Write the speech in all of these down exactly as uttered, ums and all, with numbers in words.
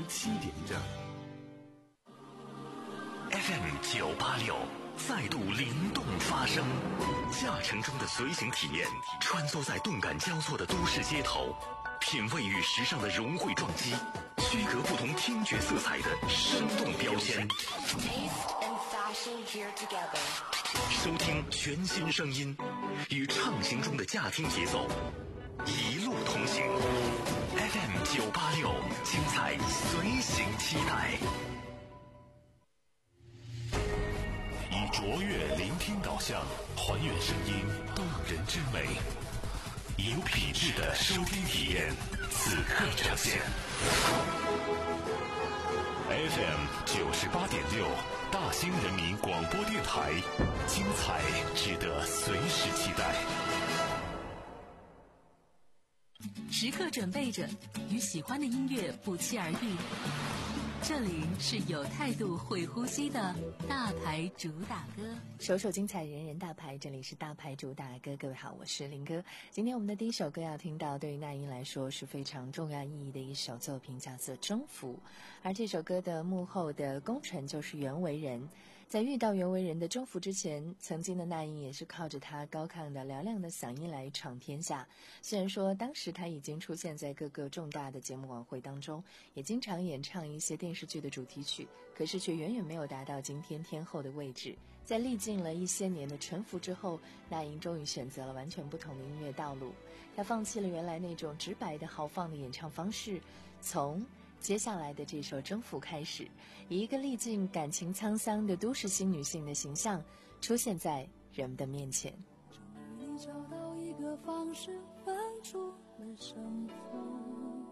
七点整。 F M 九八六再度灵动发声，驾乘中的随行体验，穿梭在动感交错的都市街头，品味与时尚的融汇撞击，区隔不同听觉色彩的生动标签。收听全新声音，与畅行中的驾听节奏，一路同行。F M 九八六，精彩随行期待。以卓越聆听导向，还原声音动人之美，以有品质的收听体验，此刻呈现。F M 九十八点六，大兴人民广播电台，精彩值得随时期待。 时刻准备着，与喜欢的音乐不期而遇。这里是有态度会呼吸的大牌主打歌， 首首精彩，人人大牌。这里是大牌主打歌，各位好，我是林哥。今天我们的第一首歌要听到，对于那英来说是非常重要意义的一首作品，叫做《征服》。而这首歌的幕后的功臣就是袁惟仁。在遇到袁惟仁的征服之前，曾经的那英也是靠着他高亢的嘹亮的嗓音来闯天下。虽然说当时他已经出现在各个重大的节目晚会当中，也经常演唱一些电视剧的主题曲，可是却远远没有达到今天天后的位置。在历尽了一些年的沉浮之后，那英终于选择了完全不同的音乐道路。他放弃了原来那种直白的豪放的演唱方式，从接下来的这首《征服》开始，以一个历尽感情沧桑的都市新女性的形象出现在人们的面前。 终于你找到一个方式分出了胜负，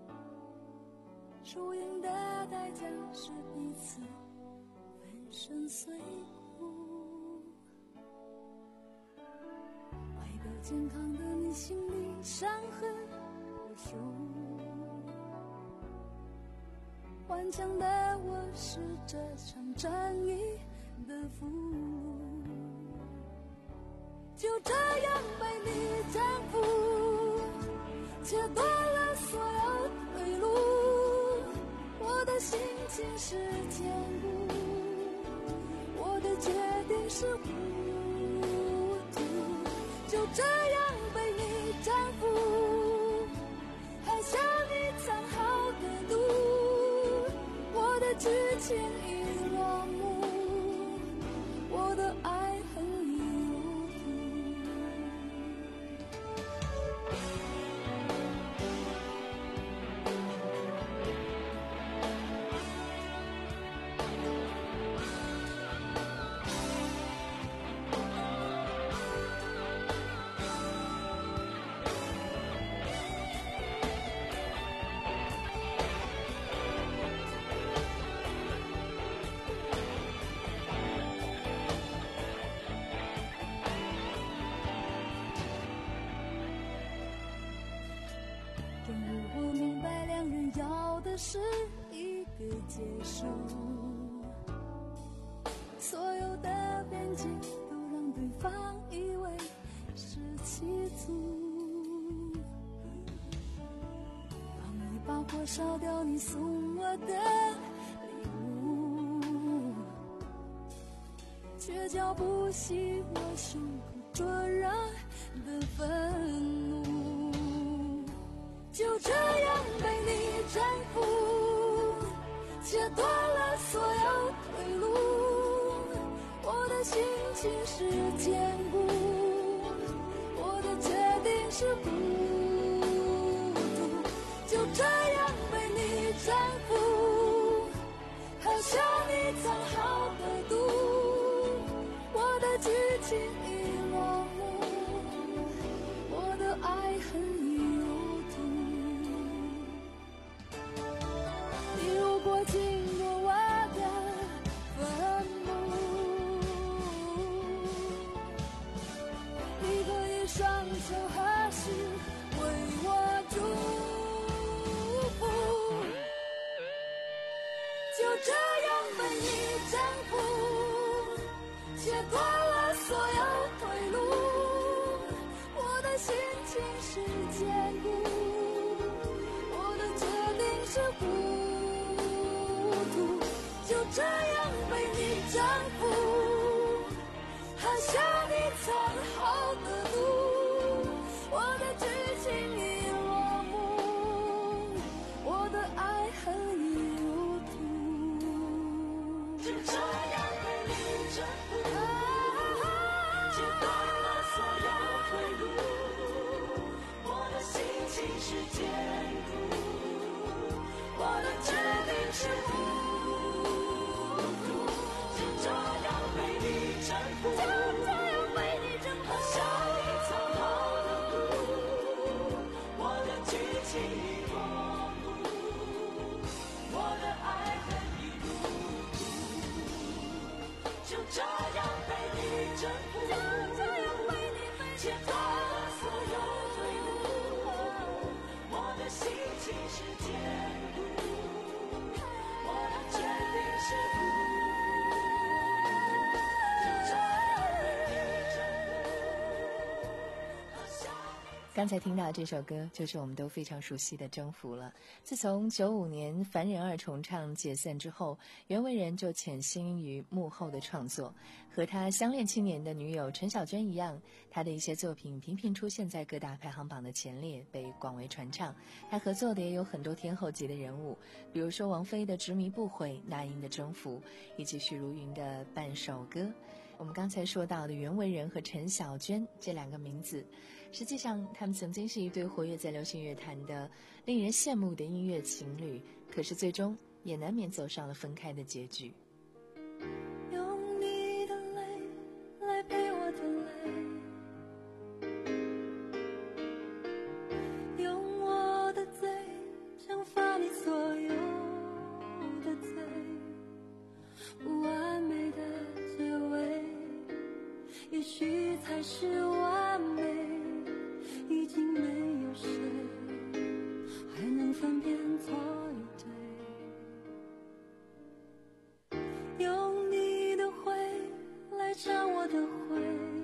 输赢的代价是彼此粉身碎骨，爱的健康的你心里伤痕无数，顽强的我是这场战役的俘虏，就这样被你征服，切断了所有退路，我的心情是坚固，我的决定是糊涂，就这样被你征服，还向你藏好的毒，我的剧情已落幕，我的爱恨已入土。是一个结束，所有的边界都让对方以为是欺阻，放一把火烧掉你送我的礼物，却浇不熄我胸口灼热的愤怒，就这样被你征服，切断了所有退路，我的心情是坚固，我的决定是糊涂，就这样被你征服，好像你藏好的毒，我的剧情已落幕，我的爱恨已入土。你如果经过我的坟墓，你可以双手合十为我祝福，就这样被你征服，切断了所有退路，我的心情是坚固，我的决定是糊这样被你征服，好像你藏好的路，我的剧情已落幕，我的爱恨已入土，就这样被你征服，切断了所有退路，我的心情是坚固，我的决定是糊涂，就这样被你征服，就这样被你征服，好像你藏好的路，我的剧情已落幕，我的爱恨已入土，就这样被你征服，就这样被你切断了所有退路，我的心情是坚固，我的决定是糊涂，就这样被你征服，好像刚才听到这首歌就是我们都非常熟悉的《征服》了。自从九五年凡人二重唱解散之后，袁惟仁就潜心于幕后的创作。和他相恋七年的女友陈小娟一样，他的一些作品频频出现在各大排行榜的前列，被广为传唱。他合作的也有很多天后级的人物，比如说王菲的《执迷不悔》，那英的《征服》，以及许茹芸的《半首歌》。我们刚才说到的袁惟仁和陈小娟这两个名字，实际上他们曾经是一对活跃在流行乐坛的令人羡慕的音乐情侣，可是最终也难免走上了分开的结局。 用你的泪来陪我的泪，用我的嘴惩罚你所有的罪，不完美的结尾也许才是完美，已经没有谁还能分辨错与对，用你的灰来尝我的灰，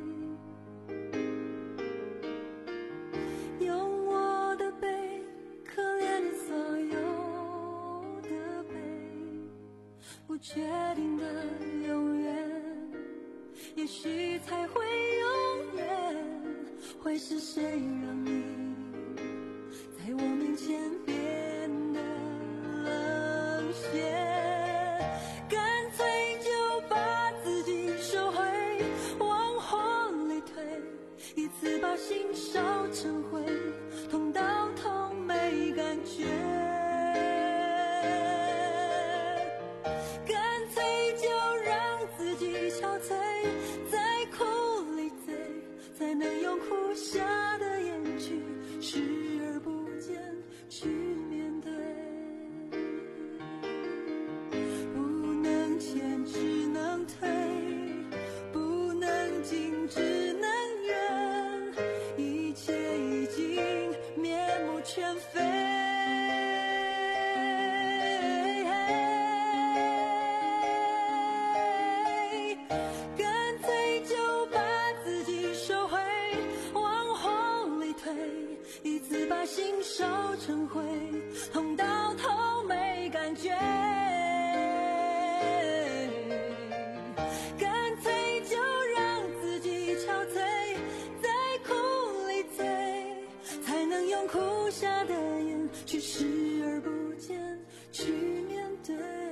用我的悲可怜你所有的悲，不确定的永远也许才会永远，会是谁让你在我面前变得冷血，干脆就把自己收回，往火里推，一次把心烧成灰，痛到痛没感觉，干脆就让自己憔悴，在苦里醉，才能用哭下的眼去视而不见，去面对，不能前只能退，不能进只能远，一切已经面目全非，干脆就把自己收回，往火里推，一次把心烧成灰，痛到头没感觉，干脆就让自己憔悴，在苦里醉，才能用哭下的眼去视而不见，去面对。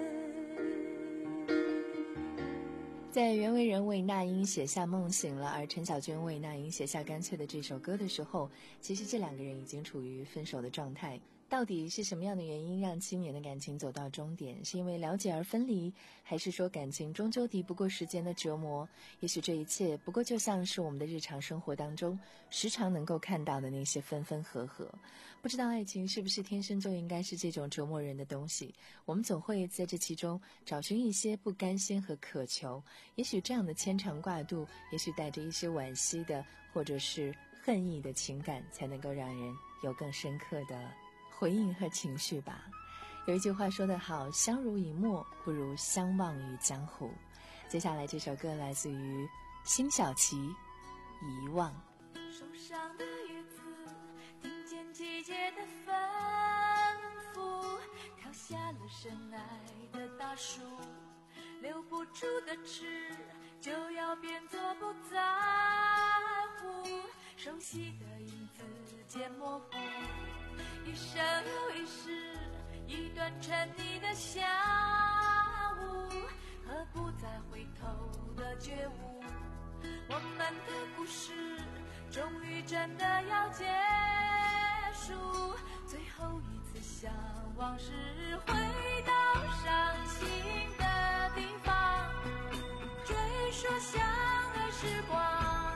在袁惟仁为那英写下《梦醒了》，而陈小娟为那英写下《干脆》的这首歌的时候，其实这两个人已经处于分手的状态。到底是什么样的原因让七年的感情走到终点？是因为了解而分离，还是说感情终究敌不过时间的折磨？也许这一切不过就像是我们的日常生活当中时常能够看到的那些分分合合。不知道爱情是不是天生就应该是这种折磨人的东西，我们总会在这其中找寻一些不甘心和渴求。也许这样的牵肠挂肚，也许带着一些惋惜的或者是恨意的情感，才能够让人有更深刻的回应和情绪吧。有一句话说得好，相濡以沫不如相忘于江湖。接下来这首歌来自于辛晓琪，遗忘。 树上的叶子听见季节的吩咐，跳下了深爱的大树， 留不住的痴，就要变作不在乎。熟悉的影子渐模糊，一生又一世，一段沉溺的下午，和不再回头的觉悟。我们的故事终于真的要结束，最后一次向往事回到伤心的地方，追溯相爱时光，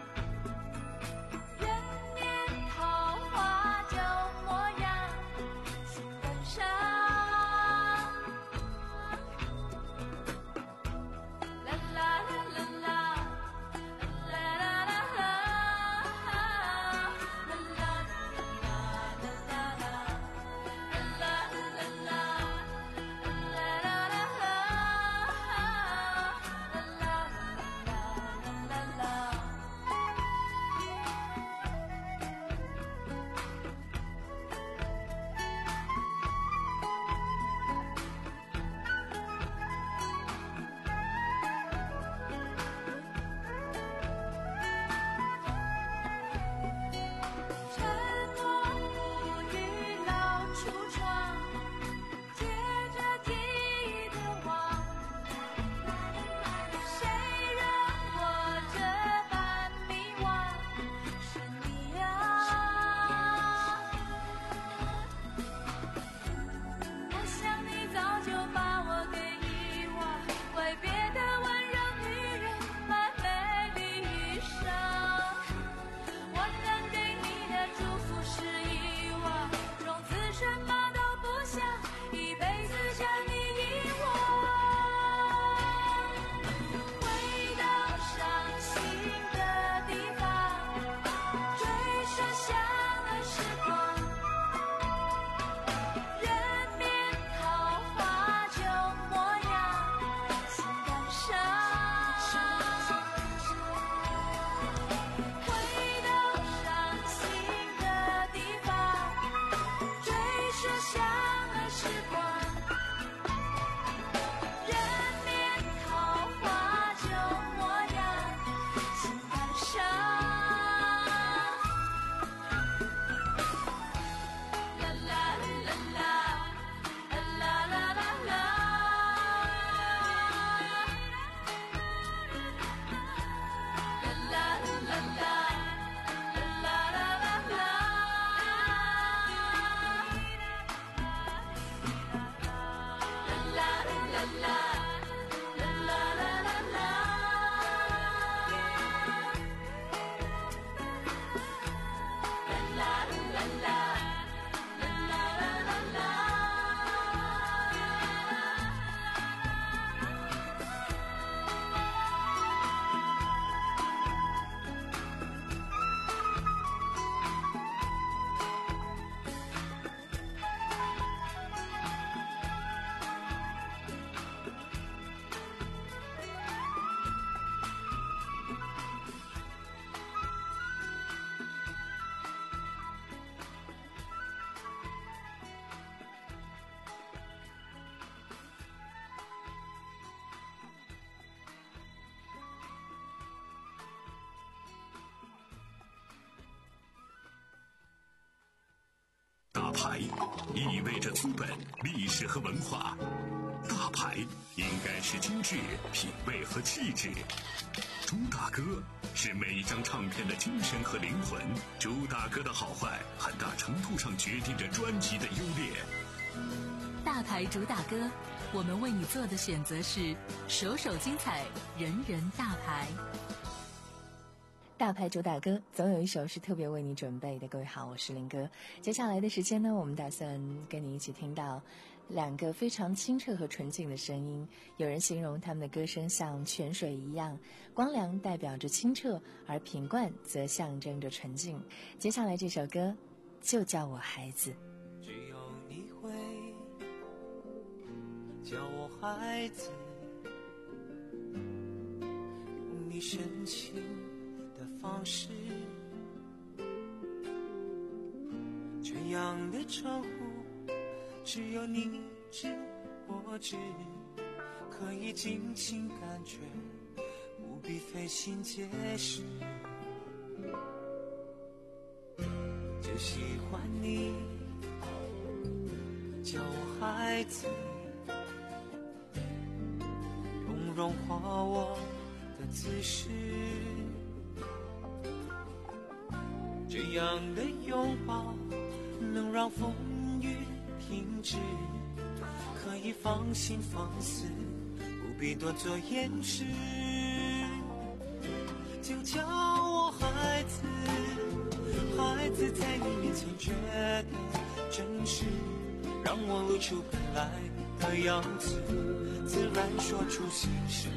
人面桃花旧模样，心更伤。啦啦啦啦啦。 大牌意味着资本、历史和文化，大牌应该是精致、品味和气质。朱大哥是每一张唱片的精神和灵魂，朱大哥的好坏很大程度上决定着专辑的优劣。 大牌主打歌，我们为你做的选择是首首精彩，人人大牌。 大牌主打歌总有一首是特别为你准备的。各位好，我是林哥。接下来的时间呢，我们打算跟你一起听到两个非常清澈和纯净的声音。有人形容他们的歌声像泉水一样光良，代表着清澈，而品冠则象征着纯净。接下来这首歌就叫我孩子。 只有你会叫我孩子，你深情的方式，这样的称呼只有你知我知， 可以尽情感觉，不必费心解释。就喜欢你叫我孩子，用融化我的姿势，这样的拥抱能让风雨停止，可以放心放肆，不必多做掩饰。就叫我孩子，孩子在你面前觉得真实，让我露出本来的样子，自然说出心事。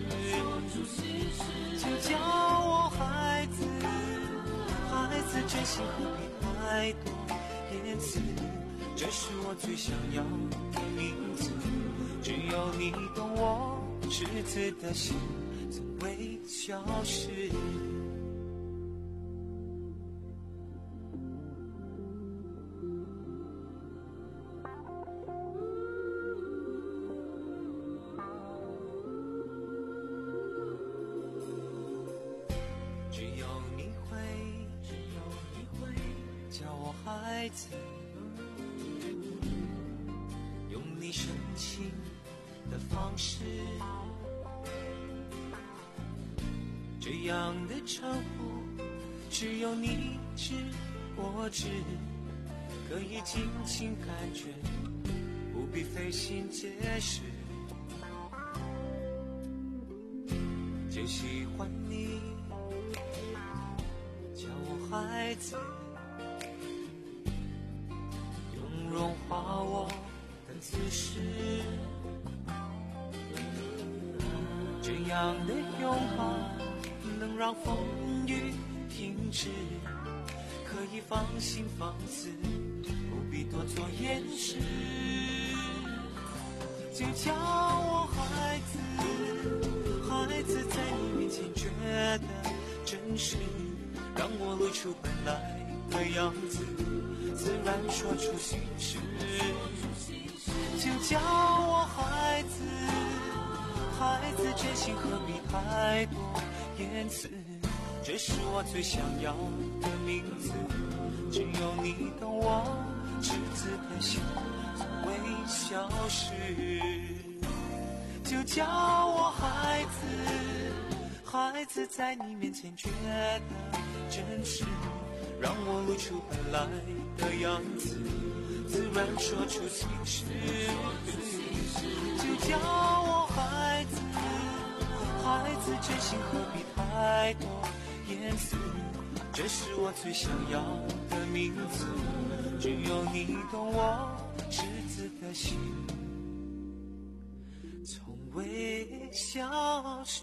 就叫我孩子，孩子真心何必太多言辞，这是我最想要的名字，只有你懂我赤子的心从未消失。只有你会，只有你会叫我孩子，用你深情的方式，这样的称呼只有你知我知，可以尽情感觉，不必费心解释。就喜欢你叫我孩子，用融化我的姿势，这样的拥抱能让风雨停止，可以放心放肆，不必多做掩饰。就叫我孩子，孩子在你面前觉得真实，让我露出本来的样子，自然说出心事。就叫我孩子，孩子真心何必太多言辞，这是我最想要的名字，只有你懂我赤子的心从未消失。就叫我孩子，孩子在你面前觉得真实，让我露出本来的样子，自然说出心事。就叫我孩子，孩子真心何必太多言辞，这是我最想要的名字，只有你懂我赤子的心从未消失。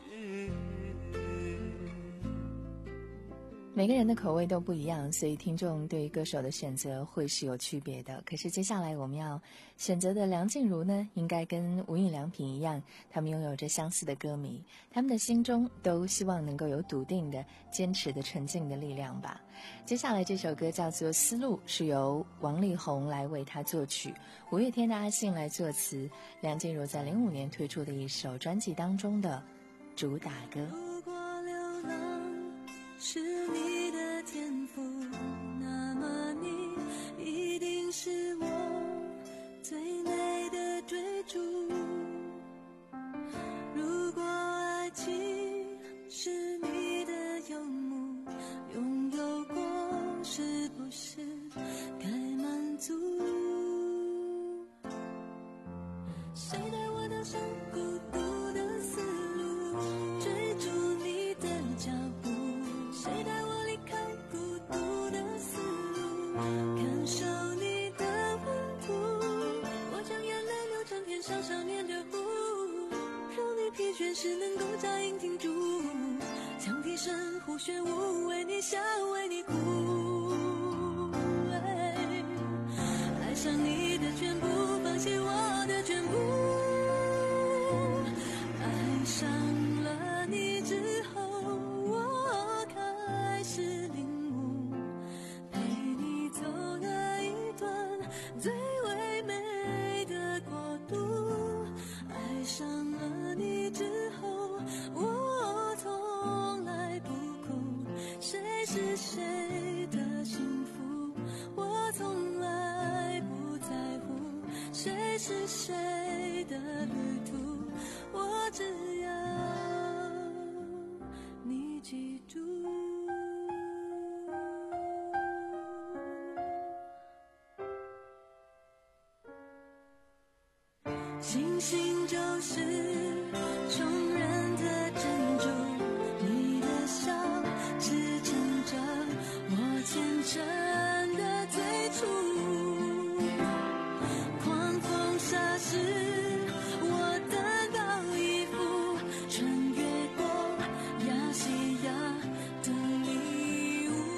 每个人的口味都不一样，所以听众对于歌手的选择会是有区别的。可是接下来我们要选择的梁静茹呢，应该跟无印良品一样，他们拥有着相似的歌迷，他们的心中都希望能够有笃定的、坚持的、纯净的力量吧。接下来这首歌叫做《丝路》，是由王力宏来为他作曲，五月天的阿信来作词，梁静茹在零五年推出的一首专辑当中的主打歌。 如果流浪是你的天赋，那么你一定是我最美的追逐。如果爱情是你的游牧，拥有过是不是该满足？谁带我踏上孤独的丝路，追逐你的脚步？谁带我离开孤独的丝路，感受你的温度？我将眼泪流成天上想念着湖，让你疲倦时能够扎营停住，将提神呼旋舞，为你笑为你哭。爱上你的全部，放弃我的全部。爱上了你之后，我开始领悟，陪你走了一段最唯美的国度。爱上了你是谁的旅途，我只要你记住。星星就是众人的珍珠，你的笑支撑着我虔诚的最初。狂风沙时，我等到一幅穿越过亚细亚的礼物。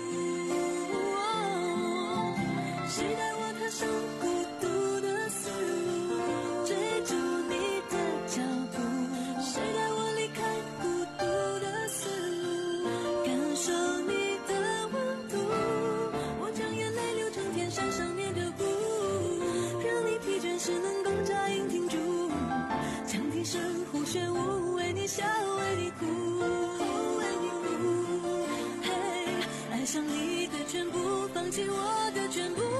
谁带我踏上孤独的丝路，追逐你的脚步？谁带我离开孤独的丝路，感受你的温度？我将眼泪流成天山上面的雾，让你疲倦时能够扎营停住，将笛声呼旋舞，为你笑，为你哭，为你哭。嘿，爱上你的全部，放弃我的全部。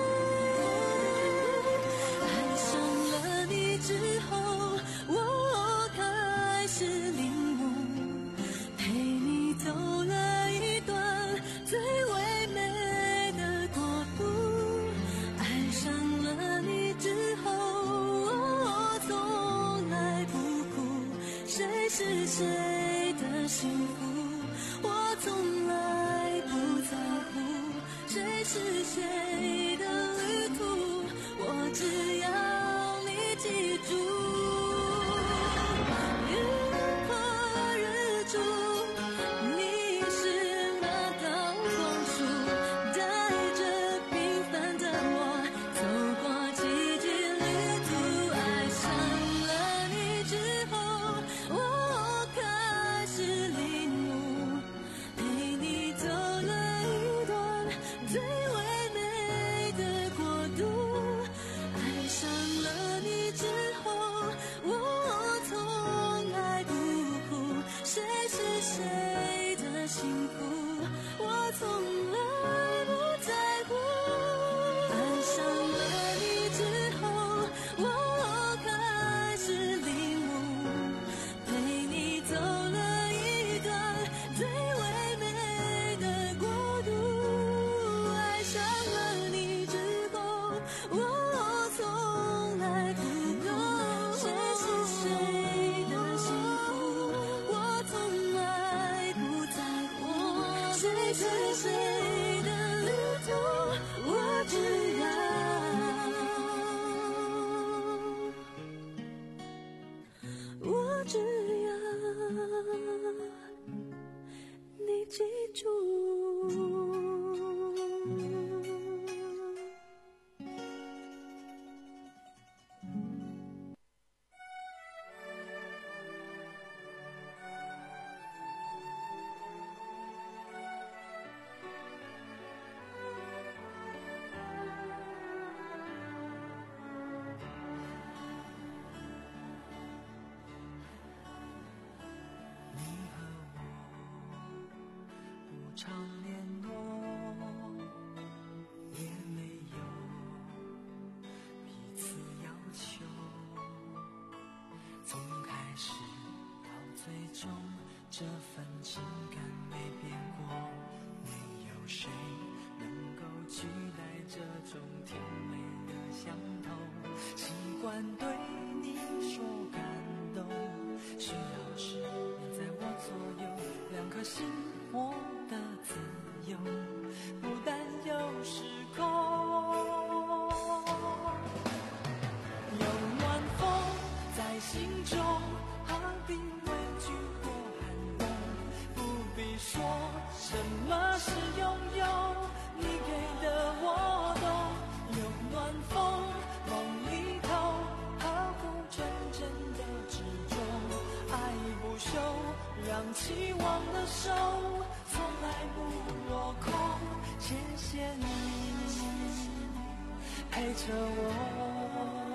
爱上了你之后，我开始领悟，陪你走了一段最唯美的国度。爱上了你之后，我从来不哭，谁是谁的幸福，我从来不在乎，谁是谁的旅途，我只要你记住。日破日出，你是那道光束，带着平凡的我走过奇迹旅途。爱上了你之后，我开始领悟，陪你走了一段最唯美的国度。爱上了你之后，我从来不哭，谁是谁的幸福，我从来不在乎。爱上了你之后，我开始领悟，陪你走了一段最唯美的国度。爱上了你之后，我从来不懂谁是谁的幸福，我从来不在乎，谁是谁的旅途，我只要，我只要你记住。 不常联络，也没有彼此要求。从开始到最终，这份情感没变过。没有谁能够取代这种甜美的相同。习惯对你说感动，需要时你在我左右，两颗心活的自由，不但有时空。有暖风在心中，何必畏惧过寒冬？不必说什么是拥有，你给的我懂。有暖风梦里头，呵护真正的执着，爱不休，让期望的手从来不落空。谢谢你陪着我。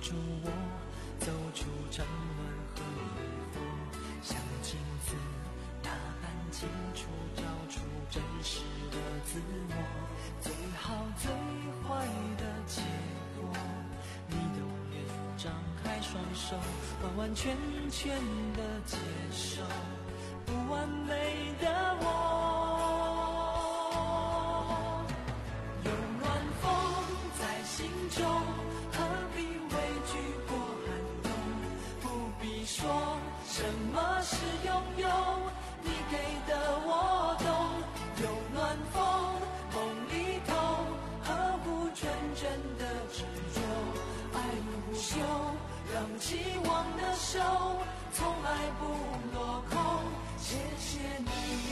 助我走出战乱和逆风，像镜子打扮清楚，找出真实的自我，最好最坏的结果，你都愿张开双手，完完全全的接受不完美的我。有暖风在心中，何必畏惧过寒冬，不必说什么是拥有，你给的我懂。有暖风梦里头，呵护纯真的执着，爱不休，让期望的手从来不落空。谢谢你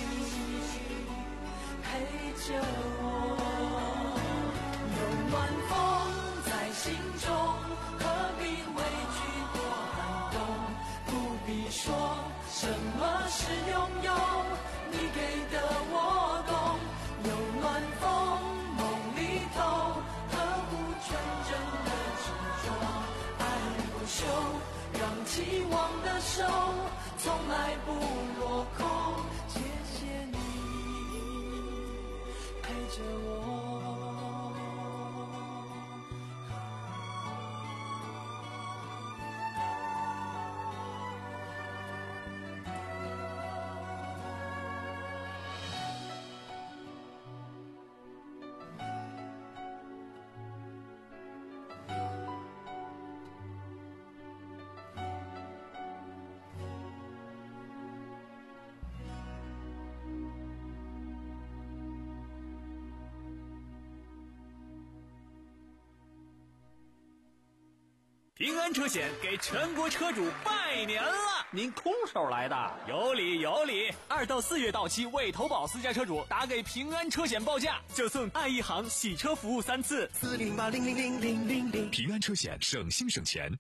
陪着我，有暖风在心中，何必畏惧过寒冬，不必说什么是拥有，你给的我懂。有暖风梦里头，呵护纯真的执着，爱不休，让期望的手从来不落空。谢谢你陪着我。 平安车险给全国车主拜年了！ 您空手来的？ 有理有理！二到四月到期未投保私家车主，打给平安车险报价，就送爱一行洗车服务三次。 四零八零零零零零零， 平安车险省心省钱。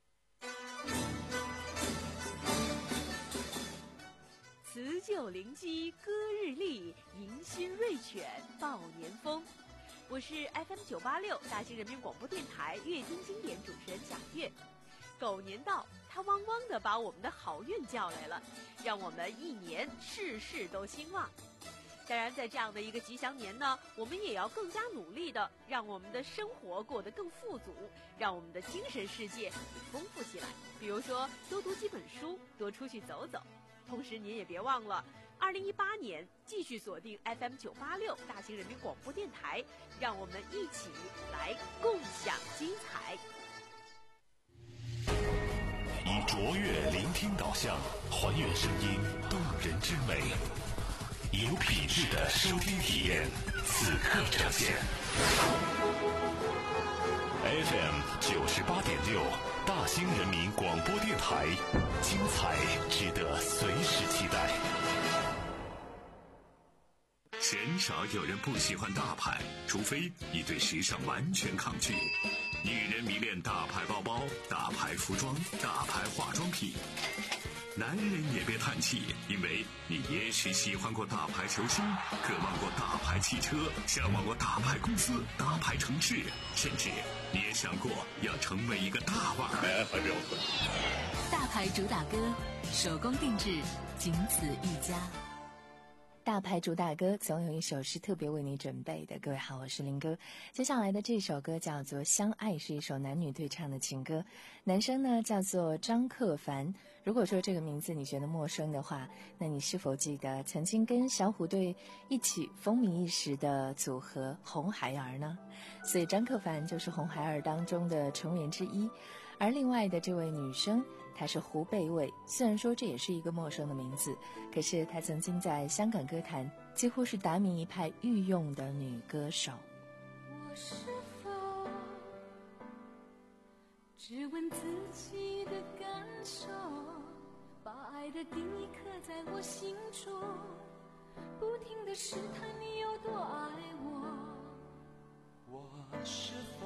辞旧临机歌日丽，迎新瑞犬报年风。我是 F M 九八六大兴人民广播电台乐听经典主持人贾月。狗年到，它汪汪地把我们的好运叫来了，让我们一年事事都兴旺。当然，在这样的一个吉祥年呢，我们也要更加努力的让我们的生活过得更富足，让我们的精神世界也丰富起来。比如说，多读几本书，多出去走走。同时，您也别忘了，二零一八年继续锁定 F M 九八六大兴人民广播电台，让我们一起来共享精彩。 以卓越聆听导向，还原声音动人之美，有品质的收听体验，此刻呈现。F M 九十八点六，大兴人民广播电台，精彩值得随时期待。鲜少有人不喜欢大牌，除非你对时尚完全抗拒。女人迷恋大牌包包、大牌服装、大牌化妆品。男人也别叹气，因为你也许喜欢过大牌球星，渴望过大牌汽车，向往过大牌公司、大牌城市，甚至你也想过要成为一个大腕儿。 大牌主打歌，手工定制，仅此一家。 大牌主打歌总有一首是特别为你准备的。各位好，我是林哥。接下来的这首歌叫做《相爱》，是一首男女对唱的情歌。男生呢叫做张克凡。如果说这个名字你觉得陌生的话，那你是否记得曾经跟小虎队一起风靡一时的组合红孩儿呢？所以张克凡就是红孩儿当中的成员之一。而另外的这位女生，她是胡贝蕙，虽然说这也是一个陌生的名字，可是她曾经在香港歌坛几乎是达明一派御用的女歌手。 我是否只问自己的感受，把爱的定义刻在我心中，不停地试探你有多爱我。 我是否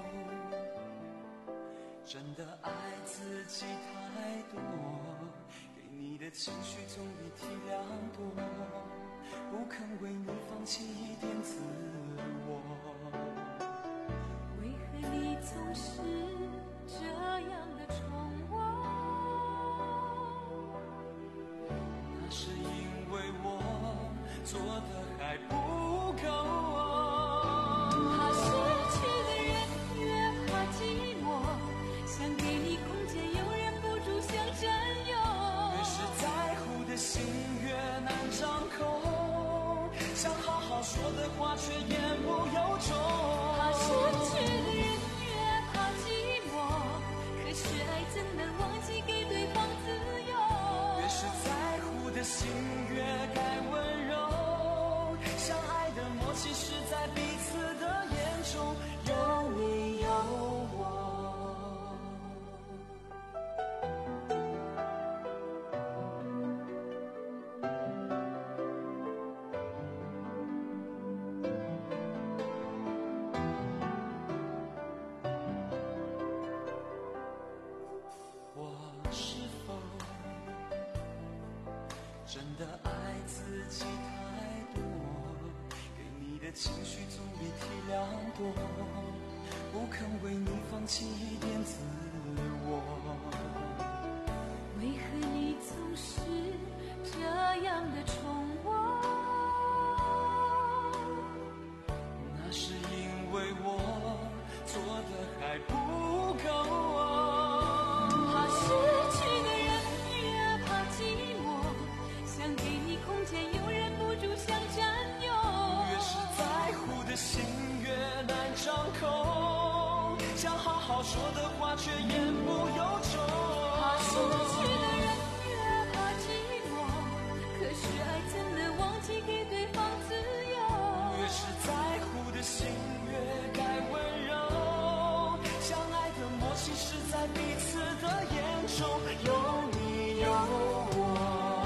真的爱自己太多，给你的情绪总比体谅多，不肯为你放弃一点自我。 为何你总是这样的宠我， 那是因为我做的还不够啊。 怕失去的人越怕寂寞，想给你空间又忍不住想占有， 越是在乎的心越难张口，想好好说的话却言不由衷。 怕失去的人越怕寂寞，可是爱怎能忘记给对方自由？ 越是在乎的心越该温柔，相爱的默契是在彼此的眼中有你有我。我是否真的爱自己太多？给你的情绪总比体谅多，不肯为你放弃一点自我。 为何你总是这样的宠我？ 那是因为我做的还不够啊。 怕失去的人越怕寂寞，想给你空间又忍不住想占有， 越是在乎的心越难张口，想好好说的话却言不由衷。 怕失去的人越怕寂寞，可是爱怎能忘记给对方自由？ 越是在乎的心越该温柔，相爱的默契是在彼此的眼中有你有我。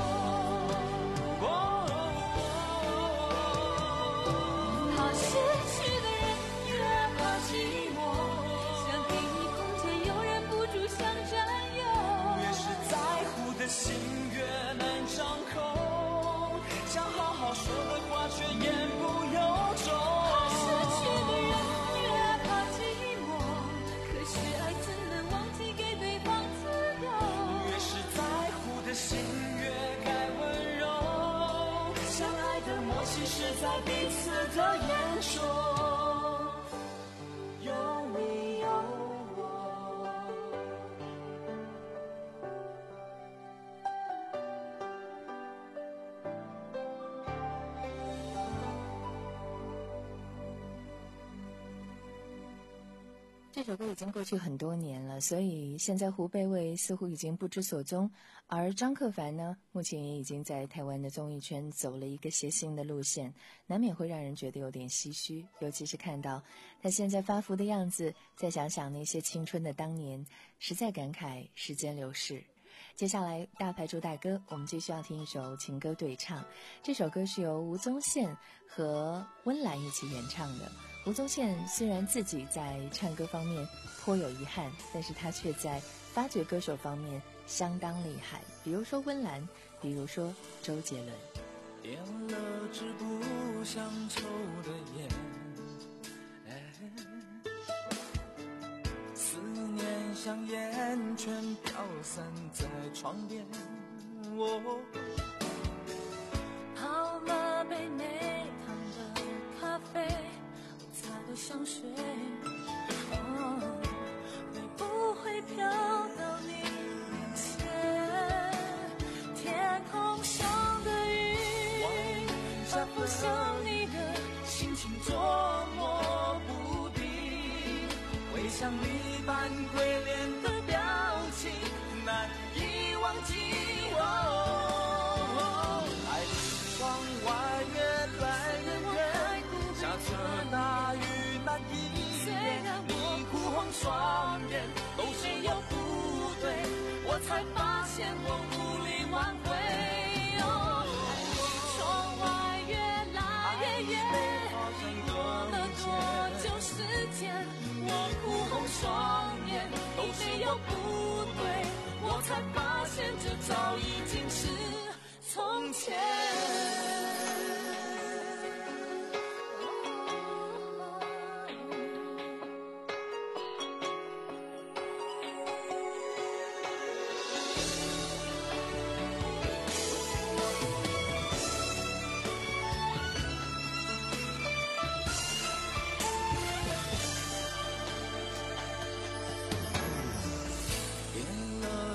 怕失去的人越怕寂寞，想给你空间又忍不住想占有， 越是在乎的心越难张口，想好好说的话却言不由衷。 怕失去的人越怕寂寞，可是爱怎能忘记给对方自由？ 越是在乎的心越该温柔，相爱的默契是在彼此的眼中有你有我。 这首歌已经过去很多年了，所以现在胡贝卫似乎已经不知所踪，而张克帆呢，目前也已经在台湾的综艺圈走了一个谐星的路线，难免会让人觉得有点唏嘘，尤其是看到他现在发福的样子，再想想那些青春的当年，实在感慨时间流逝。接下来大牌主打歌，我们继续要听一首情歌对唱，这首歌是由吴宗宪和温岚一起演唱的。吴宗宪虽然自己在唱歌方面颇有遗憾，但是他却在发掘歌手方面相当厉害，比如说温岚，比如说周杰伦。 点了支不想抽的烟，哎，思念像烟圈飘散在床边，哦， 泡了杯没糖的咖啡，擦了香水，哦，会不会飘到你面前？天空上的云，仿佛像你的心情捉摸不定，会像你般鬼脸的表情，难以忘记。哦， 爱的窗外越来越远，下着大雨那一夜，你哭红双眼，都是我不对，我才发现我无力挽回。 哦，窗外越来越远，过了多久时间？我哭红双眼，都是我不对，我才发现这早已经是从前。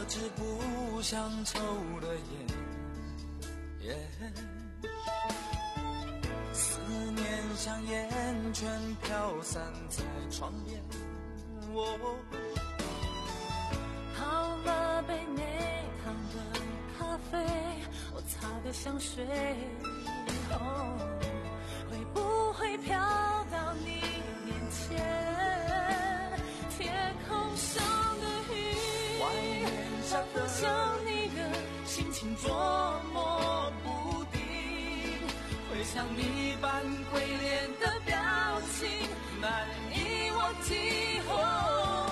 我只不想抽了烟，思念像烟圈飘散在窗边。我泡了杯没糖的咖啡，我擦的香水，哦，会不会飘到你面前？天空上的雨，像不像你的心情捉摸不定，会像你般鬼脸的表情难以忘记。哦，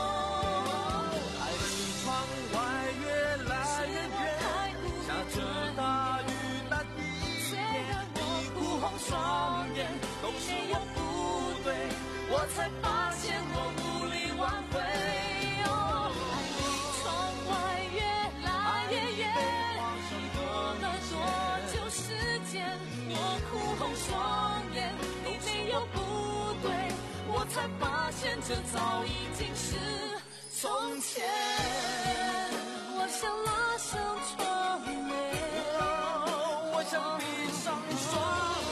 双眼都是我不对，我才发现我无力挽回。哦，爱离窗外越来越远，过了多久时间？我哭红双眼，你没有不对，我才发现这早已经是从前。我想拉上窗帘， 哦，我想闭上双眼。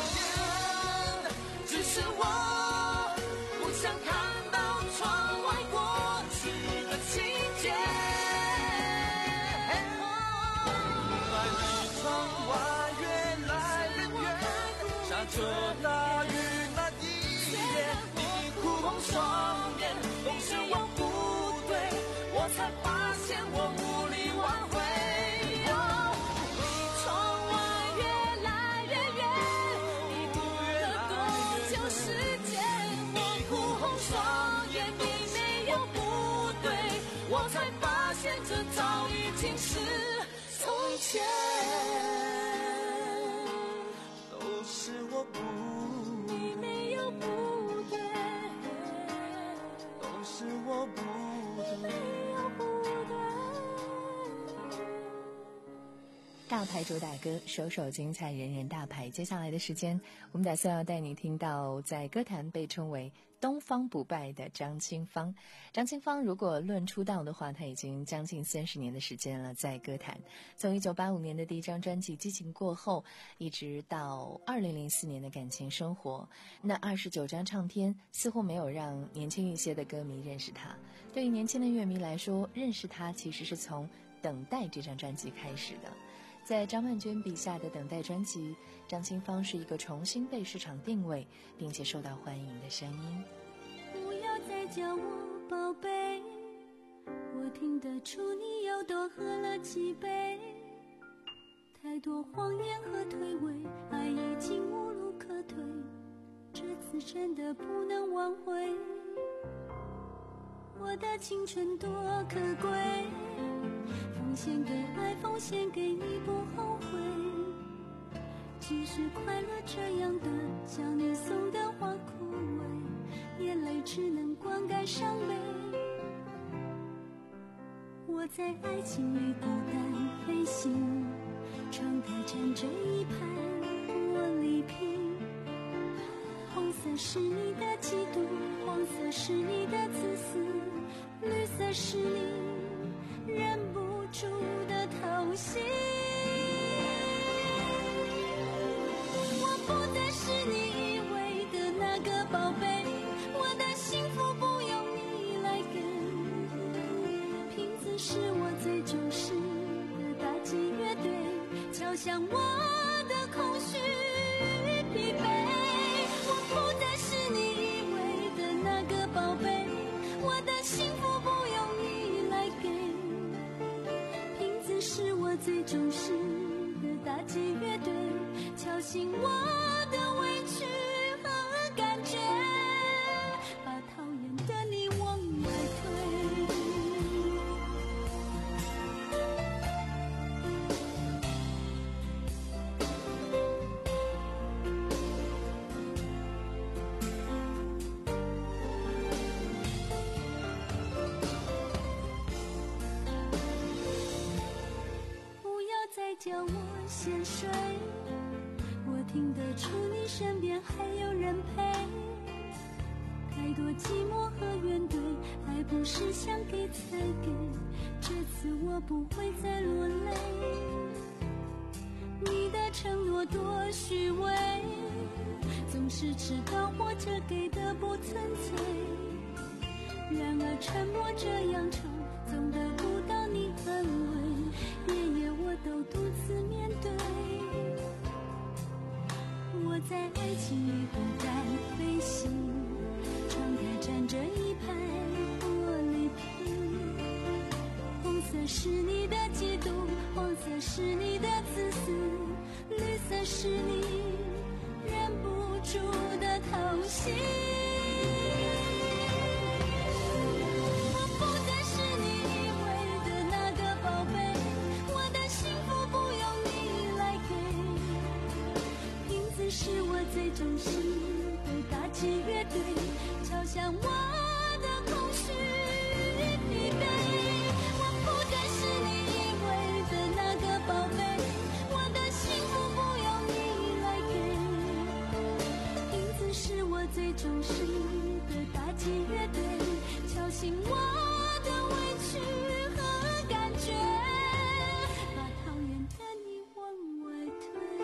是我不想看到窗外过去的情节。 爱离窗外越来越远，下着大雨那一夜，你哭红双眼，都是我不对，我才发现我无力挽回。 我才发现这早已经是从前， 都是我不对，你没有不对， 都是我不对， 没有不对。 大牌主打歌，首首精彩，人人大牌。接下来的时间，我们打算要带你听到在歌坛被称为东方不败的张清芳。张清芳如果论出道的话，她已经将近三十年的时间了，在歌坛从一九八五年的第一张专辑《激情过后》，一直到二零零四年的感情生活，那二十九张唱片似乎没有让年轻一些的歌迷认识她。对于年轻的乐迷来说，认识她其实是从《等待》这张专辑开始的。在张曼娟笔下的《等待》专辑，张清芳是一个重新被市场定位并且受到欢迎的声音。 不要再叫我宝贝，我听得出你又多喝了几杯，太多谎言和推诿，爱已经无路可退，这次真的不能挽回。我的青春多可贵，奉献给爱，奉献给你不后悔，即使快乐这样短，像你送的花枯萎，眼泪只能灌溉伤悲。我在爱情里孤单飞行，窗台站着一盘玻璃瓶，红色是你的嫉妒，黄色是你的自私，绿色是你忍不住的偷袭。我不再是你以为的那个宝贝，我的幸福不用你来给，瓶子是我最重视的打击乐队，敲响我的空虚与疲惫。我不再是你以为的那个宝贝，我的幸福不用你来给，瓶子是我最重视的打击乐队，敲醒我的委屈和感觉，把讨厌的你往外推。不要再叫我先睡，我听得出你身边还有人陪，太太多寂寞和怨怼，还不是想给才给，这次我不会再落泪。你的承诺多虚伪，总是迟到或者给的不纯粹，然而沉默这样长，总得不到你安慰，夜夜我都独自面对。我在爱情里不敢飞行，窗台站着一排玻璃瓶，红色是你的嫉妒，黄色是你的自私，绿色是你忍不住的掏心。我不再是你以为的那个宝贝，我的幸福不用你来给，影子是我最真实的打击乐队，敲响我的空虚与疲惫。我不再是你以为的那个宝贝，我的幸福不用你来给，影子是我最忠实的打击乐队，敲醒我的委屈和感觉，把讨厌的你往外推。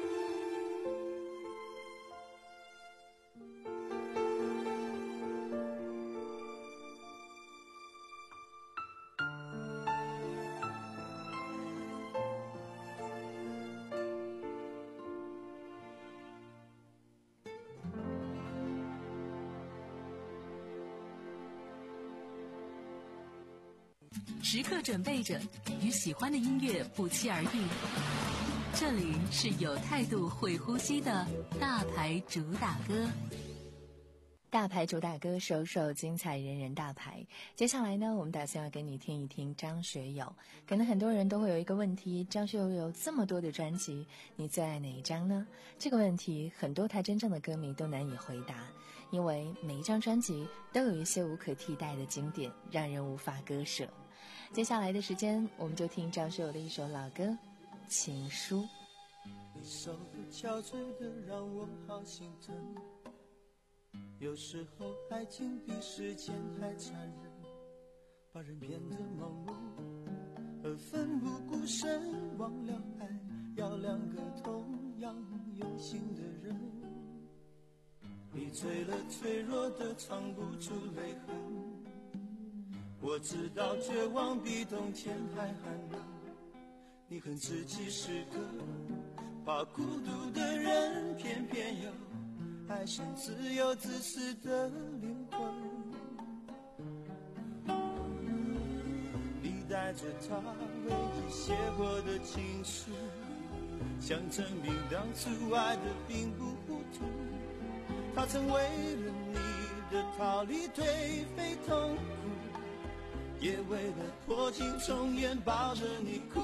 时刻准备着，与喜欢的音乐不期而遇。这里是有态度、会呼吸的大牌主打歌。 大牌主打歌，首首精彩，人人大牌。接下来呢，我们打算要跟你听一听张学友。可能很多人都会有一个问题，张学友有这么多的专辑，你最爱哪一张呢？这个问题，很多他真正的歌迷都难以回答，因为每一张专辑都有一些无可替代的经典，让人无法割舍。接下来的时间，我们就听张学友的一首老歌《情书》。 你手的憔悴的让我好心疼，有时候爱情比时间还残忍，把人变得盲目而奋不顾身，忘了爱要两个同样用心的人。你醉了脆弱的藏不住泪痕，我知道绝望比冬天还寒冷，你恨自己是个怕孤独的人，偏偏又爱上自由自私的灵魂。你带着他唯一写过的情书，想证明当初爱的并不糊涂，他曾为了你的逃离颓废痛苦，也为了破镜重圆抱着你哭。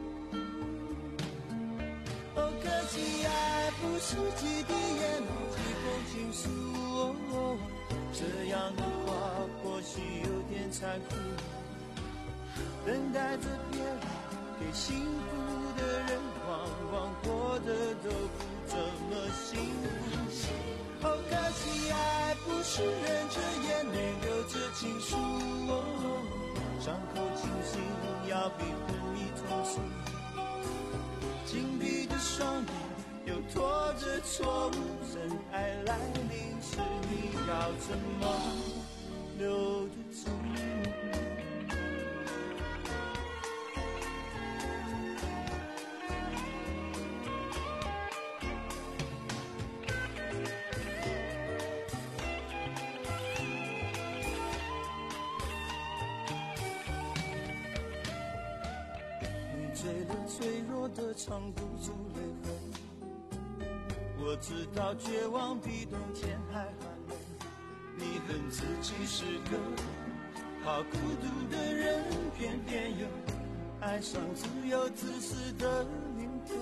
哦，可惜爱不是几滴眼泪几封情书，哦，这样的话或许有点残酷，等待着别人给幸福的人，往往过得都不怎么幸福。哦，可惜爱不是忍着眼泪流着情书，哦，伤口清醒要比分离痛楚，紧闭的双眼又拖着错误，真爱来临时你要怎么留得住？醉了脆弱的藏不住泪痕，我知道绝望比冬天还寒冷，你恨自己是个怕孤独的人，偏偏又爱上自由自私的灵魂。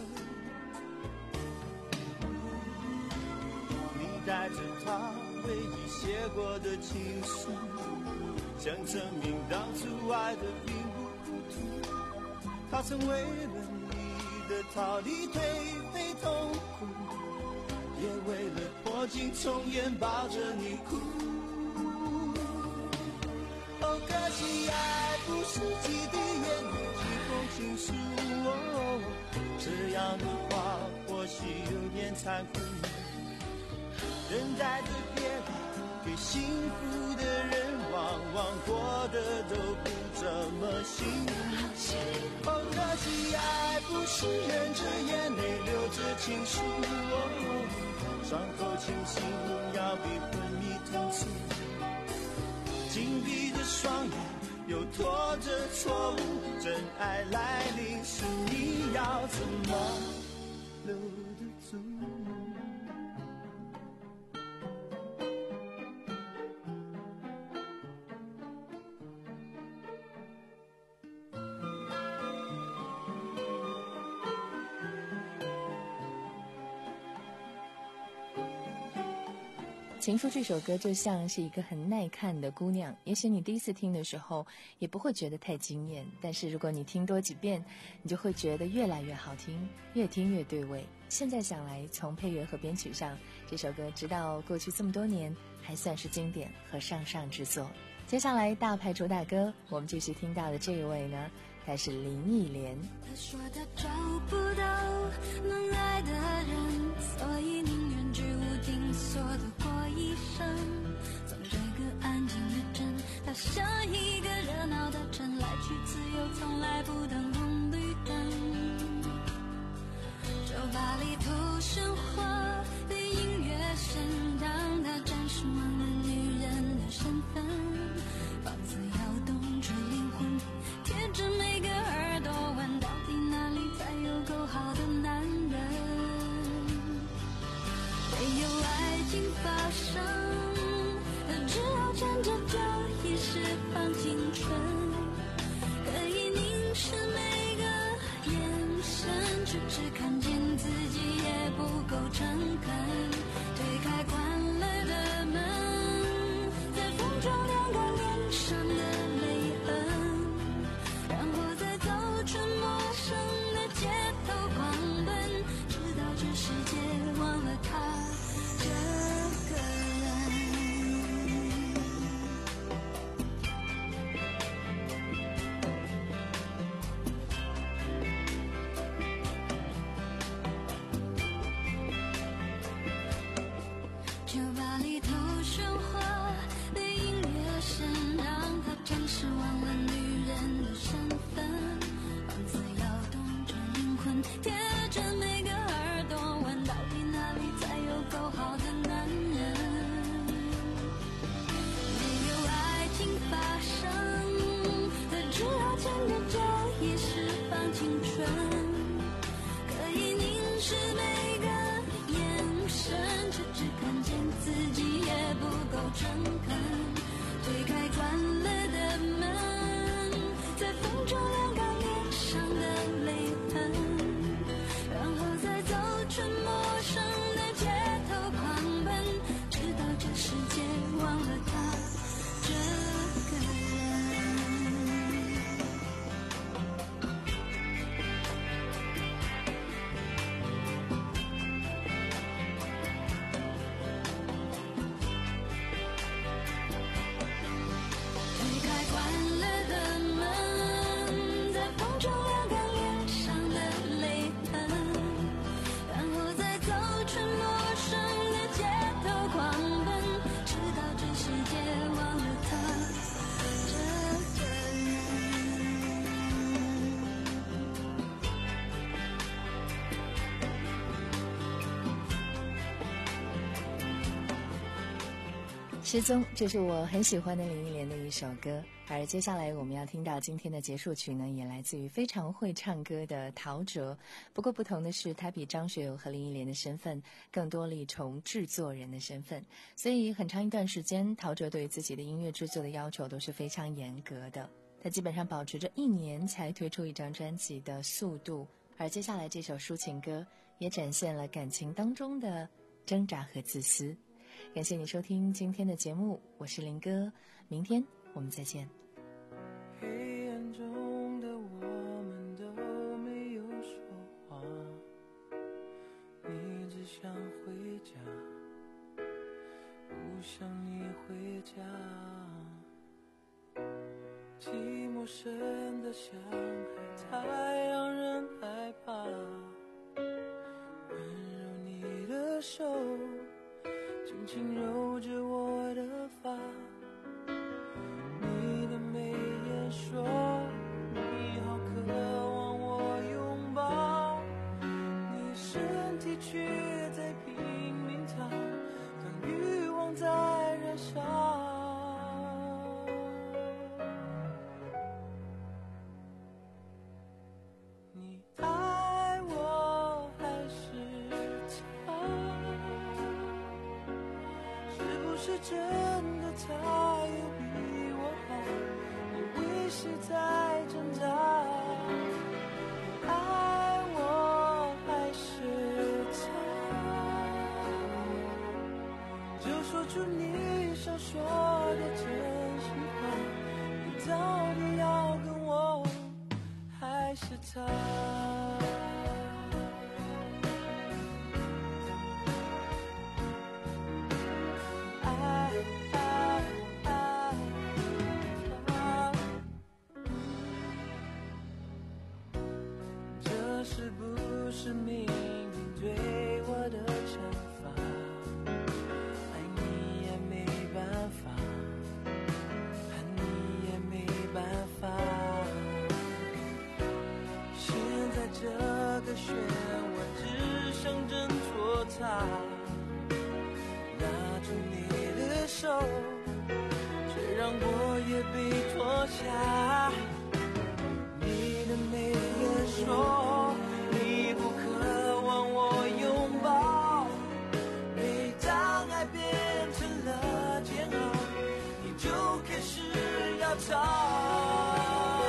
你带着他唯一写过的情书，想证明当初爱的并不糊涂，他曾为了你的逃离颓废痛苦，也为了破镜重圆抱着你哭。 可惜爱不是几滴眼泪几封情书，哦，这样的话或许有点残酷。等待着别人给幸福的人，往往过得都不怎么幸福。哦，可惜爱不是忍着眼泪流着情书，哦，伤口清醒要比昏迷痛楚。紧闭着双眼又拖着错误，真爱来临时你要怎么留得住？ 情书这首歌就像是一个很耐看的姑娘，也许你第一次听的时候也不会觉得太惊艳，但是如果你听多几遍，你就会觉得越来越好听，越听越对味。现在想来，从配乐和编曲上，这首歌直到过去这么多年还算是经典和上上之作。接下来大牌主打歌，我们继续听到的这一位呢，她是林忆莲。 他说他找不到能爱的人，所以宁愿居无定所的过一生。从这个安静的镇，他像一个热闹的城，来去自由，从来不等红绿灯。酒吧里头喧哗的音乐声，让他暂时忘了女人的身份。房子摇动着灵魂，贴着每个耳朵，问到底哪里才有够好的男人？没有爱情发生，他只好牵着酒一时放青春，可以凝视每个眼神，却只看见自己也不够诚恳。推开关了的门，在风中晾干脸上的泪痕，然后再走出陌生的街头狂奔，直到这世界忘了他这个人。酒吧里头喧哗的音乐声，让他暂时忘了女人的身份。房子摇动着灵魂，贴着每个耳朵，问到底哪里才有够好的男人？没有爱情发生，他只好牵着酒一时放青春，可以凝视每个眼神，却只看见自己也不够诚恳。推开关了的门，在风中晾干脸上的泪痕，然后再走出陌生的街头狂奔，直到这世界忘了他这个人。推开关了的门，在风中晾干脸上的泪痕，然后再走出陌生的街头狂奔，直到这世界忘了他这个人。 失踪，这是我很喜欢的林忆莲的一首歌。而接下来我们要听到今天的结束曲呢，也来自于非常会唱歌的陶喆。不过不同的是，他比张学友和林忆莲的身份更多了一重制作人的身份，所以很长一段时间，陶喆对于自己的音乐制作的要求都是非常严格的。他基本上保持着一年才推出一张专辑的速度。而接下来这首抒情歌也展现了感情当中的挣扎和自私。感谢你收听今天的节目，我是林哥，明天我们再见。 黑暗中的我们都没有说话，你只想回家，不想你回家。 轻揉着我的发，你的眉眼说你好渴望我拥抱，你身体却在拼命逃，当欲望在燃烧。你爱我还是他？是不是真的他有比我好？你为谁在挣扎？你爱我还是他？就说出你想说的真心话，你到底要跟我还是他？爱爱爱他，这是不是命运对我的惩罚？爱你也没办法，恨你也没办法。现在这个漩涡只想挣脱它，拿住你的手，却让我也被拖下。你的眉眼说你不渴望我拥抱，每当爱变成了煎熬，你就开始要逃。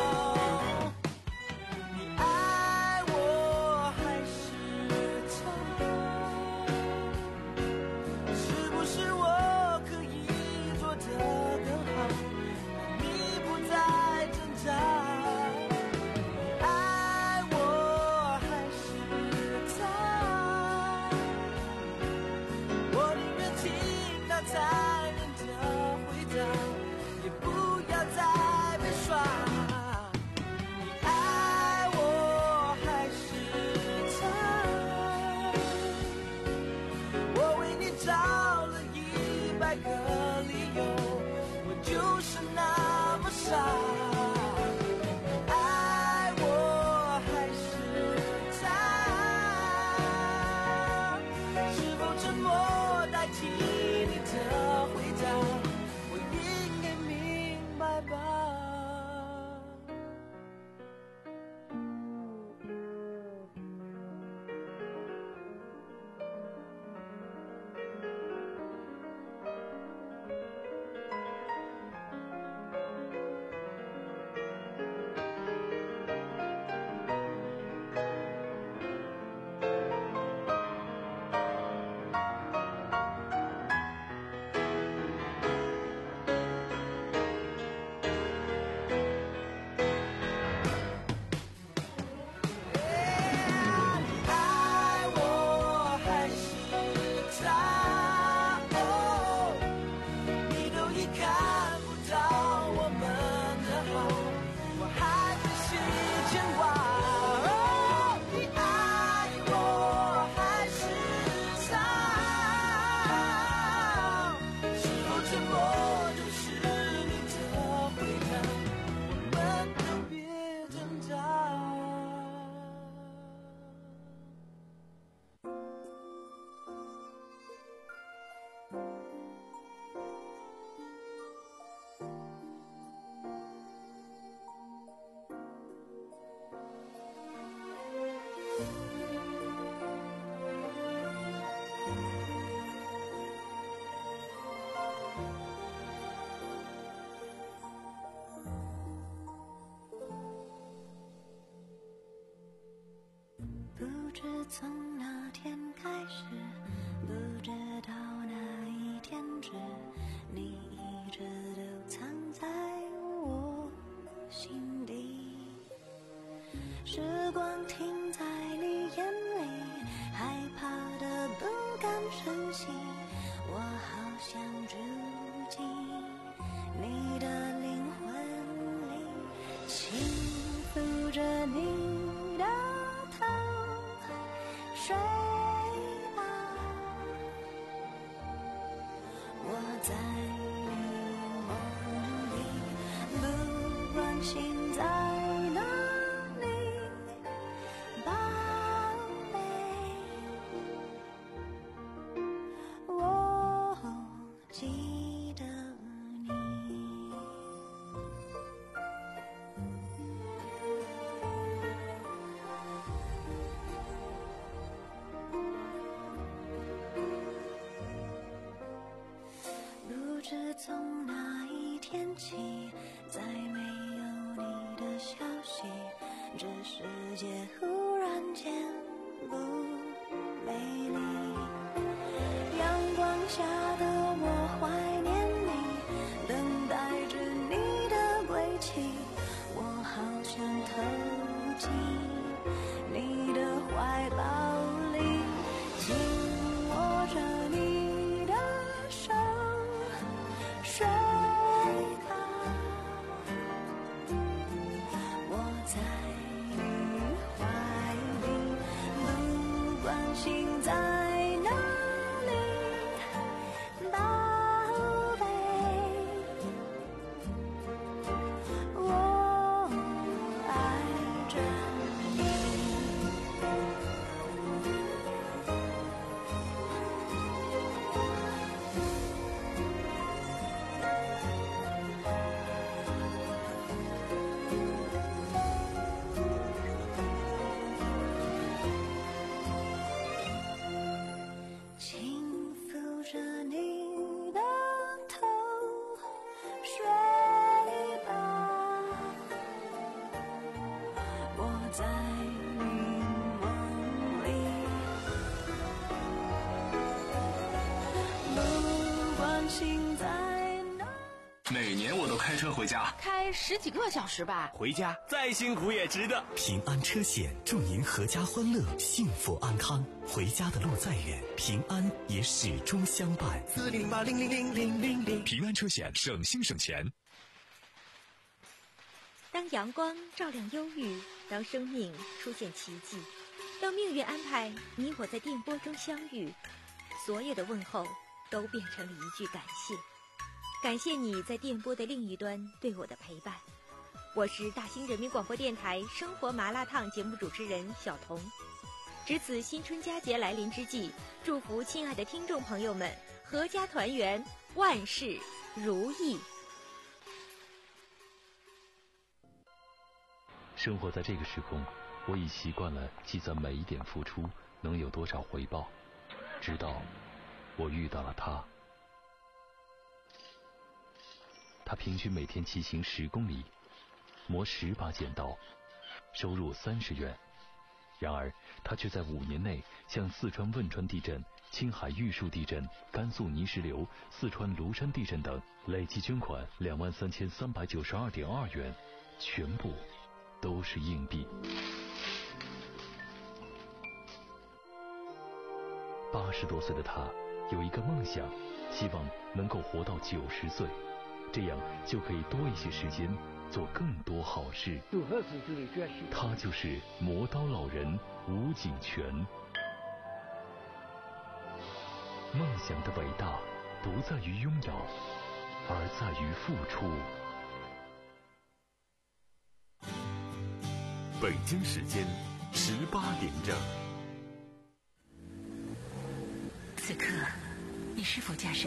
从那天开始，不知道哪一天止，你一直都藏在我心底。时光停在你眼里，害怕的不敢深吸，我好想住进你的灵魂里，轻抚着你的头，睡吧。 我在你梦里，不管心在哪里，宝贝，我记得你。不知从哪一天起，再没有你的消息，这世界忽然间不美丽。阳光下的我怀念你，等待着你的归期，我好想投进你的怀抱里，紧握着你的手，睡吧，我在你怀里，不管心在哪里，宝贝，我爱着你。轻抚着你的头，睡吧，我在你梦里，不管心在哪。 每年我都开车回家， 开十几个小时吧。 回家再辛苦也值得。 平安车险祝您阖家欢乐，幸福安康。回家的路再远，平安也始终相伴。 四零八零零零零零零， 平安车险，省心省钱。 当阳光照亮忧郁，当生命出现奇迹，当命运安排你我在电波中相遇，所有的问候都变成了一句感谢。感谢你在电波的另一端对我的陪伴。我是大兴人民广播电台生活麻辣烫节目主持人小彤。值此新春佳节来临之际，祝福亲爱的听众朋友们阖家团圆，万事如意。 生活在这个时空，我已习惯了计算每一点付出能有多少回报，直到我遇到了他。他平均每天骑行十公里，磨十把剪刀，收入三十元。然而他却在五年内向四川汶川地震、青海玉树地震、甘肃泥石流、四川庐山地震等累计捐款两万三千三百九十二点二元，全部都是硬币。八十多岁的他有一个梦想，希望能够活到九十岁，这样就可以多一些时间做更多好事。他就是磨刀老人吴景全。梦想的伟大不在于拥有，而在于付出。 北京时间十八点整。 此刻，你是否驾驶